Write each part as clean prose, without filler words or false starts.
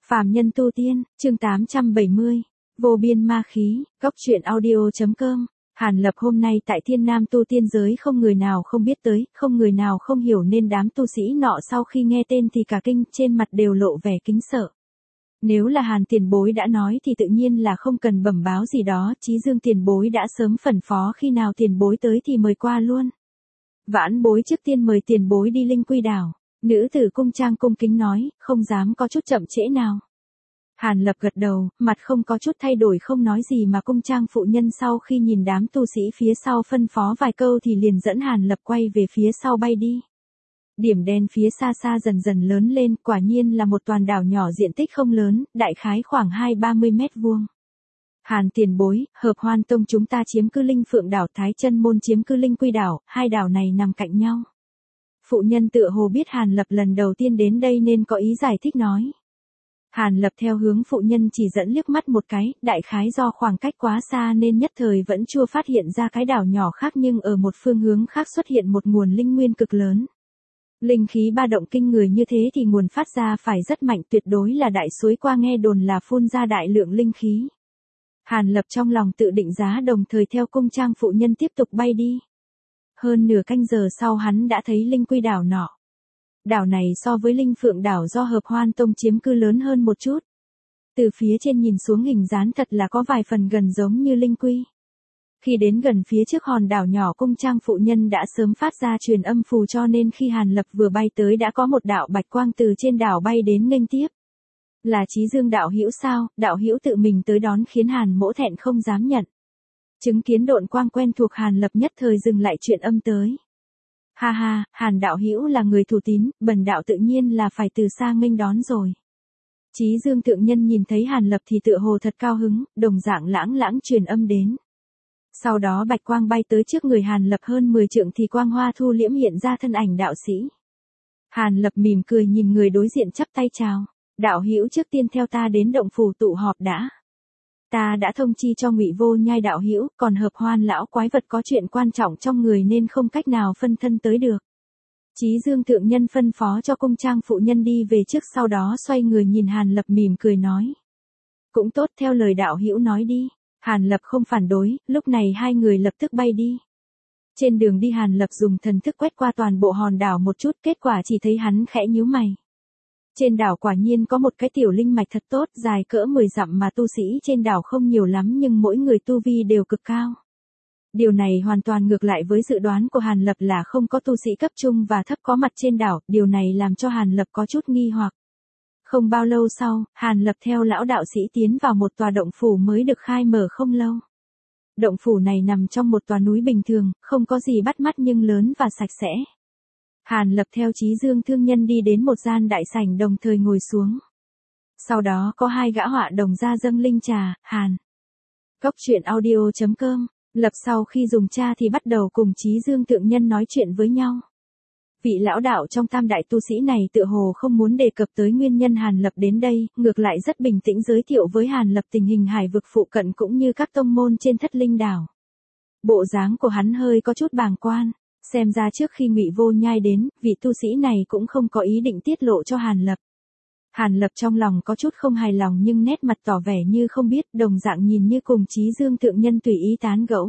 Phàm nhân tu tiên, chương 870, vô biên ma khí, góc truyện audio.com. Hàn Lập hôm nay tại Thiên Nam tu tiên giới không người nào không biết tới, không người nào không hiểu nên đám tu sĩ nọ sau khi nghe tên thì cả kinh, trên mặt đều lộ vẻ kính sợ. Nếu là Hàn tiền bối đã nói thì tự nhiên là không cần bẩm báo gì đó, Chí Dương tiền bối đã sớm phân phó khi nào tiền bối tới thì mời qua luôn. Vãn bối trước tiên mời tiền bối đi Linh Quy đảo. Nữ tử cung trang cung kính nói, không dám có chút chậm trễ nào. Hàn Lập gật đầu, mặt không có chút thay đổi không nói gì mà cung trang phụ nhân sau khi nhìn đám tu sĩ phía sau phân phó vài câu thì liền dẫn Hàn Lập quay về phía sau bay đi. Điểm đen phía xa xa dần dần lớn lên, quả nhiên là một toàn đảo nhỏ diện tích không lớn, đại khái khoảng 20-30 mét vuông. Hàn tiền bối, Hợp Hoan Tông chúng ta chiếm cư Linh Phượng đảo, Thái Chân môn chiếm cư Linh Quy đảo, hai đảo này nằm cạnh nhau. Phụ nhân tựa hồ biết Hàn Lập lần đầu tiên đến đây nên có ý giải thích nói. Hàn Lập theo hướng phụ nhân chỉ dẫn liếc mắt một cái, đại khái do khoảng cách quá xa nên nhất thời vẫn chưa phát hiện ra cái đảo nhỏ khác, nhưng ở một phương hướng khác xuất hiện một nguồn linh nguyên cực lớn. Linh khí ba động kinh người như thế thì nguồn phát ra phải rất mạnh, tuyệt đối là đại suối, qua nghe đồn là phun ra đại lượng linh khí. Hàn Lập trong lòng tự định giá, đồng thời theo cung trang phụ nhân tiếp tục bay đi. Hơn nửa canh giờ sau hắn đã thấy Linh Quy đảo nọ. Đảo này so với Linh Phượng đảo do Hợp Hoan Tông chiếm cư lớn hơn một chút. Từ phía trên nhìn xuống hình dáng thật là có vài phần gần giống như Linh Quy. Khi đến gần phía trước hòn đảo nhỏ, cung trang phụ nhân đã sớm phát ra truyền âm phù, cho nên khi Hàn Lập vừa bay tới đã có một đạo bạch quang từ trên đảo bay đến nghênh tiếp. Là Chí Dương đạo hữu sao? Đạo hữu tự mình tới đón khiến Hàn mỗ thẹn không dám nhận. Chứng kiến độn quang quen thuộc, Hàn Lập nhất thời dừng lại chuyện âm tới. Ha ha, Hàn đạo hữu là người thủ tín, bần đạo tự nhiên là phải từ xa nghênh đón rồi. Chí Dương thượng nhân nhìn thấy Hàn Lập thì tựa hồ thật cao hứng, đồng dạng lãng truyền âm đến. Sau đó bạch quang bay tới trước người Hàn Lập hơn 10 trượng thì quang hoa thu liễm, hiện ra thân ảnh đạo sĩ. Hàn Lập mỉm cười nhìn người đối diện chắp tay chào. Đạo hữu trước tiên theo ta đến động phủ tụ họp đã. Ta đã thông chi cho Ngụy Vô Nhai đạo hữu, còn Hợp Hoan lão quái vật có chuyện quan trọng trong người nên không cách nào phân thân tới được. Chí Dương thượng nhân phân phó cho cung trang phụ nhân đi về trước, sau đó xoay người nhìn Hàn Lập mỉm cười nói. Cũng tốt, theo lời đạo hữu nói đi. Hàn Lập không phản đối, lúc này hai người lập tức bay đi. Trên đường đi Hàn Lập dùng thần thức quét qua toàn bộ hòn đảo một chút, kết quả chỉ thấy hắn khẽ nhíu mày. Trên đảo quả nhiên có một cái tiểu linh mạch thật tốt, dài cỡ 10 dặm mà tu sĩ trên đảo không nhiều lắm nhưng mỗi người tu vi đều cực cao. Điều này hoàn toàn ngược lại với dự đoán của Hàn Lập là không có tu sĩ cấp trung và thấp có mặt trên đảo, điều này làm cho Hàn Lập có chút nghi hoặc. Không bao lâu sau, Hàn Lập theo lão đạo sĩ tiến vào một tòa động phủ mới được khai mở không lâu. Động phủ này nằm trong một tòa núi bình thường, không có gì bắt mắt nhưng lớn và sạch sẽ. Hàn Lập theo Chí Dương thương nhân đi đến một gian đại sảnh, đồng thời ngồi xuống. Sau đó có hai gã họa đồng ra dâng linh trà. Hàn Góc truyện audio.com. Lập sau khi dùng trà thì bắt đầu cùng Chí Dương thượng nhân nói chuyện với nhau. Vị lão đạo trong tam đại tu sĩ này tựa hồ không muốn đề cập tới nguyên nhân Hàn Lập đến đây, ngược lại rất bình tĩnh giới thiệu với Hàn Lập tình hình hải vực phụ cận cũng như các tông môn trên Thất Linh đảo. Bộ dáng của hắn hơi có chút bàng quan. Xem ra trước khi Ngụy Vô Nhai đến, vị tu sĩ này cũng không có ý định tiết lộ cho Hàn Lập. Hàn Lập trong lòng có chút không hài lòng nhưng nét mặt tỏ vẻ như không biết, đồng dạng nhìn như cùng Chí Dương thượng nhân tùy ý tán gẫu.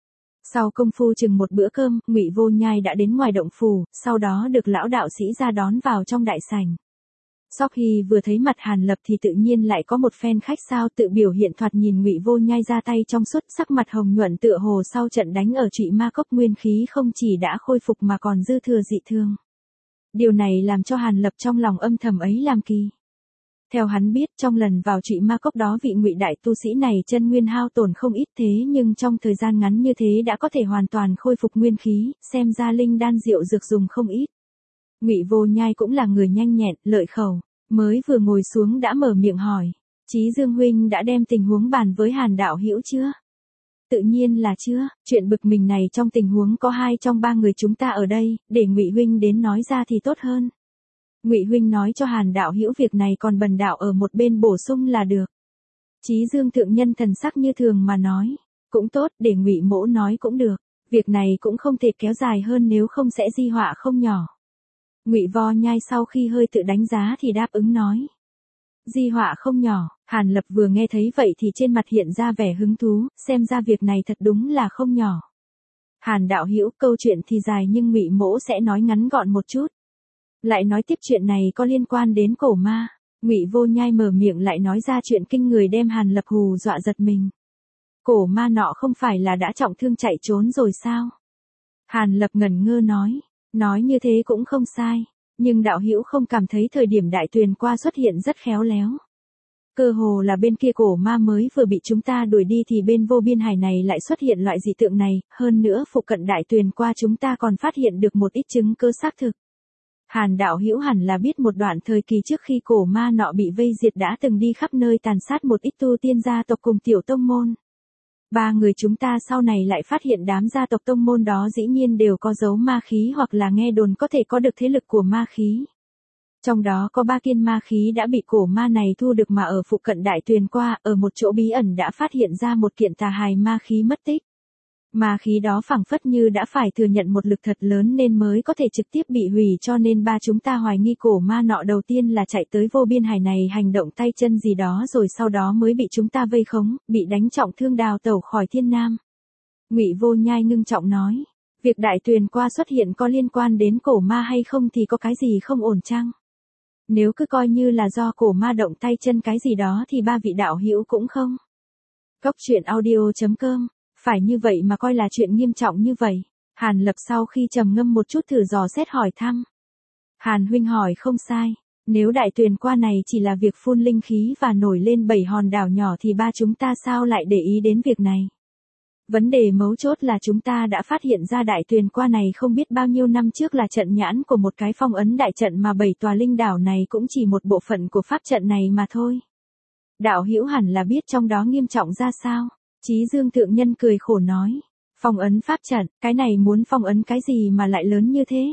Sau công phu chừng một bữa cơm, Ngụy Vô Nhai đã đến ngoài động phủ, sau đó được lão đạo sĩ ra đón vào trong đại sảnh. Sóc Hy vừa thấy mặt Hàn Lập thì tự nhiên lại có một phen khách sao, tự biểu hiện thoạt nhìn Ngụy Vô Nhai ra tay trong suốt, sắc mặt hồng nhuận tựa hồ sau trận đánh ở Trụy Ma Cốc nguyên khí không chỉ đã khôi phục mà còn dư thừa dị thương. Điều này làm cho Hàn Lập trong lòng âm thầm ấy làm kỳ. Theo hắn biết, trong lần vào Trụy Ma Cốc đó vị Ngụy đại tu sĩ này chân nguyên hao tổn không ít, thế nhưng trong thời gian ngắn như thế đã có thể hoàn toàn khôi phục nguyên khí, xem ra linh đan diệu dược dùng không ít. Ngụy Vô Nhai cũng là người nhanh nhẹn, lợi khẩu, mới vừa ngồi xuống đã mở miệng hỏi. Chí Dương huynh đã đem tình huống bàn với Hàn đạo hữu chưa? Tự nhiên là chưa, chuyện bực mình này trong tình huống có 2 trong 3 người chúng ta ở đây, để Ngụy huynh đến nói ra thì tốt hơn. Ngụy huynh nói cho Hàn đạo hữu việc này, còn bần đạo ở một bên bổ sung là được. Chí Dương thượng nhân thần sắc như thường mà nói. Cũng tốt, để Ngụy mỗ nói cũng được. Việc này cũng không thể kéo dài hơn nếu không sẽ di họa không nhỏ. Ngụy Vô Nhai sau khi hơi tự đánh giá thì đáp ứng nói. Di họa không nhỏ, Hàn Lập vừa nghe thấy vậy thì trên mặt hiện ra vẻ hứng thú, xem ra việc này thật đúng là không nhỏ. Hàn đạo hữu, câu chuyện thì dài nhưng Ngụy Mỗ sẽ nói ngắn gọn một chút. Lại nói tiếp chuyện này có liên quan đến cổ ma. Ngụy Vô Nhai mở miệng lại nói ra chuyện kinh người đem Hàn Lập hù dọa giật mình. Cổ ma nọ không phải là đã trọng thương chạy trốn rồi sao? Hàn Lập ngẩn ngơ nói như thế cũng không sai, nhưng đạo hữu không cảm thấy thời điểm Đại Tuyền qua xuất hiện rất khéo léo. Cơ hồ là bên kia cổ ma mới vừa bị chúng ta đuổi đi thì bên Vô Biên Hải này lại xuất hiện loại dị tượng này, hơn nữa phụ cận Đại Tuyền qua chúng ta còn phát hiện được một ít chứng cơ xác thực. Hàn đạo hữu hẳn là biết một đoạn thời kỳ trước khi cổ ma nọ bị vây diệt đã từng đi khắp nơi tàn sát một ít tu tiên gia tộc cùng tiểu tông môn. Ba người chúng ta sau này lại phát hiện đám gia tộc tông môn đó dĩ nhiên đều có dấu ma khí hoặc là nghe đồn có thể có được thế lực của ma khí. Trong đó có 3 kiện ma khí đã bị cổ ma này thu được mà ở phụ cận Đại Tuyền qua, ở một chỗ bí ẩn đã phát hiện ra một kiện tà hài ma khí mất tích. Ma khí đó phảng phất như đã phải thừa nhận một lực thật lớn nên mới có thể trực tiếp bị hủy, cho nên ba chúng ta hoài nghi cổ ma nọ đầu tiên là chạy tới Vô Biên Hải này hành động tay chân gì đó rồi sau đó mới bị chúng ta vây khống, bị đánh trọng thương đào tẩu khỏi Thiên Nam. Ngụy Vô Nhai ngưng trọng nói, việc Đại Tuyền qua xuất hiện có liên quan đến cổ ma hay không thì có cái gì không ổn chăng? Nếu cứ coi như là do cổ ma động tay chân cái gì đó thì ba vị đạo hữu cũng không. Cốc truyện audio.com, phải như vậy mà coi là chuyện nghiêm trọng như vậy. Hàn Lập sau khi trầm ngâm một chút thử dò xét hỏi thăm. Hàn huynh hỏi không sai, nếu Đại Tuyền qua này chỉ là việc phun linh khí và nổi lên 7 hòn đảo nhỏ thì ba chúng ta sao lại để ý đến việc này? Vấn đề mấu chốt là chúng ta đã phát hiện ra Đại Tuyền qua này không biết bao nhiêu năm trước là trận nhãn của một cái phong ấn đại trận mà 7 tòa linh đảo này cũng chỉ một bộ phận của pháp trận này mà thôi. Đạo hữu hẳn là biết trong đó nghiêm trọng ra sao. Chí Dương thượng nhân cười khổ nói, phong ấn pháp trận, cái này muốn phong ấn cái gì mà lại lớn như thế?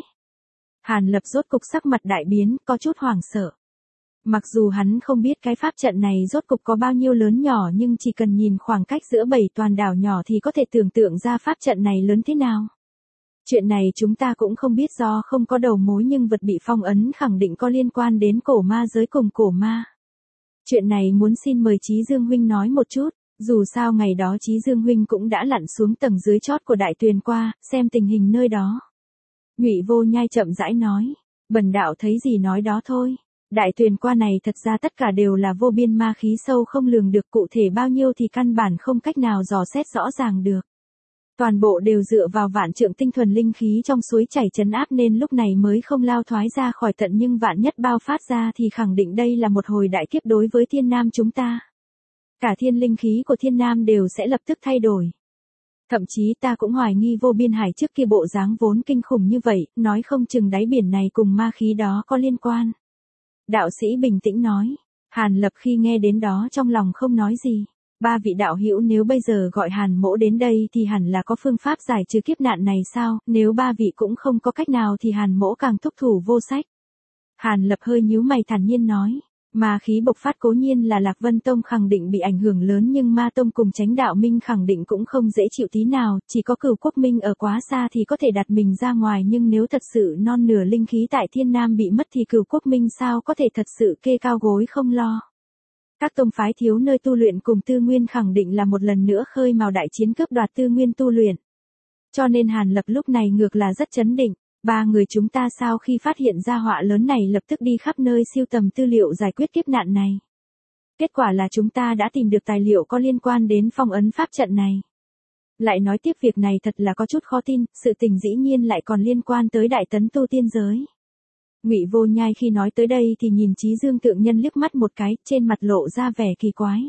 Hàn Lập rốt cục sắc mặt đại biến, có chút hoảng sợ. Mặc dù hắn không biết cái pháp trận này rốt cục có bao nhiêu lớn nhỏ nhưng chỉ cần nhìn khoảng cách giữa 7 toàn đảo nhỏ thì có thể tưởng tượng ra pháp trận này lớn thế nào. Chuyện này chúng ta cũng không biết do không có đầu mối nhưng vật bị phong ấn khẳng định có liên quan đến cổ ma giới cùng cổ ma. Chuyện này muốn xin mời Chí Dương huynh nói một chút. Dù sao ngày đó Chí Dương huynh cũng đã lặn xuống tầng dưới chót của Đại Tuyền qua, xem tình hình nơi đó. Ngụy Vô Nhai chậm rãi nói, bần đạo thấy gì nói đó thôi. Đại Tuyền qua này thật ra tất cả đều là vô biên ma khí sâu không lường được, cụ thể bao nhiêu thì căn bản không cách nào dò xét rõ ràng được. Toàn bộ đều dựa vào vạn trượng tinh thuần linh khí trong suối chảy trấn áp nên lúc này mới không lao thoái ra khỏi tận, nhưng vạn nhất bao phát ra thì khẳng định đây là một hồi đại kiếp đối với Thiên Nam chúng ta. Cả thiên linh khí của Thiên Nam đều sẽ lập tức thay đổi. Thậm chí ta cũng hoài nghi Vô Biên Hải trước kia bộ dáng vốn kinh khủng như vậy, nói không chừng đáy biển này cùng ma khí đó có liên quan. Đạo sĩ bình tĩnh nói. Hàn Lập khi nghe đến đó trong lòng không nói gì. Ba vị đạo hữu nếu bây giờ gọi Hàn mỗ đến đây thì hẳn là có phương pháp giải trừ kiếp nạn này sao, nếu ba vị cũng không có cách nào thì Hàn mỗ càng thúc thủ vô sách. Hàn Lập hơi nhíu mày thản nhiên nói. Ma khí bộc phát cố nhiên là Lạc Vân Tông khẳng định bị ảnh hưởng lớn nhưng Ma Tông cùng Chánh Đạo Minh khẳng định cũng không dễ chịu tí nào, chỉ có Cửu Quốc Minh ở quá xa thì có thể đặt mình ra ngoài, nhưng nếu thật sự non nửa linh khí tại Thiên Nam bị mất thì Cửu Quốc Minh sao có thể thật sự kê cao gối không lo. Các tông phái thiếu nơi tu luyện cùng tư nguyên khẳng định là một lần nữa khơi mào đại chiến cướp đoạt tư nguyên tu luyện. Cho nên Hàn Lập lúc này ngược là rất chấn định. Ba người chúng ta sau khi phát hiện ra họa lớn này lập tức đi khắp nơi siêu tầm tư liệu giải quyết kiếp nạn này. Kết quả là chúng ta đã tìm được tài liệu có liên quan đến phong ấn pháp trận này. Lại nói tiếp việc này thật là có chút khó tin, sự tình dĩ nhiên lại còn liên quan tới đại tấn tu tiên giới. Ngụy Vô Nhai khi nói tới đây thì nhìn Chí Dương thượng nhân liếc mắt một cái, trên mặt lộ ra vẻ kỳ quái.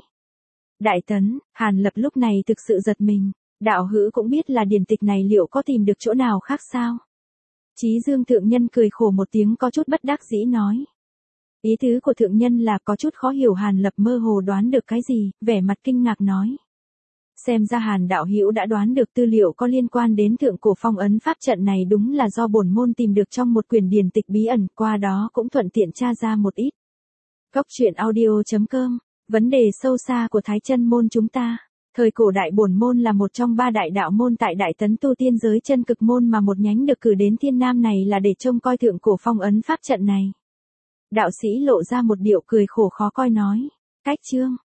Đại tấn, Hàn Lập lúc này thực sự giật mình, đạo hữu cũng biết là điển tịch này liệu có tìm được chỗ nào khác sao? Chí Dương thượng nhân cười khổ một tiếng có chút bất đắc dĩ nói. Ý tứ của thượng nhân là có chút khó hiểu. Hàn Lập mơ hồ đoán được cái gì, vẻ mặt kinh ngạc nói. Xem ra Hàn đạo hữu đã đoán được tư liệu có liên quan đến thượng cổ phong ấn pháp trận này đúng là do bổn môn tìm được trong một quyển điển tịch bí ẩn, qua đó cũng thuận tiện tra ra một ít. Cốc truyện audio.com, vấn đề sâu xa của Thái Chân môn chúng ta. Thời cổ đại bổn môn là một trong 3 đại đạo môn tại đại tấn tu tiên giới chân cực môn mà một nhánh được cử đến Thiên Nam này là để trông coi thượng cổ phong ấn pháp trận này. Đạo sĩ lộ ra một điệu cười khổ khó coi nói. Cách chương.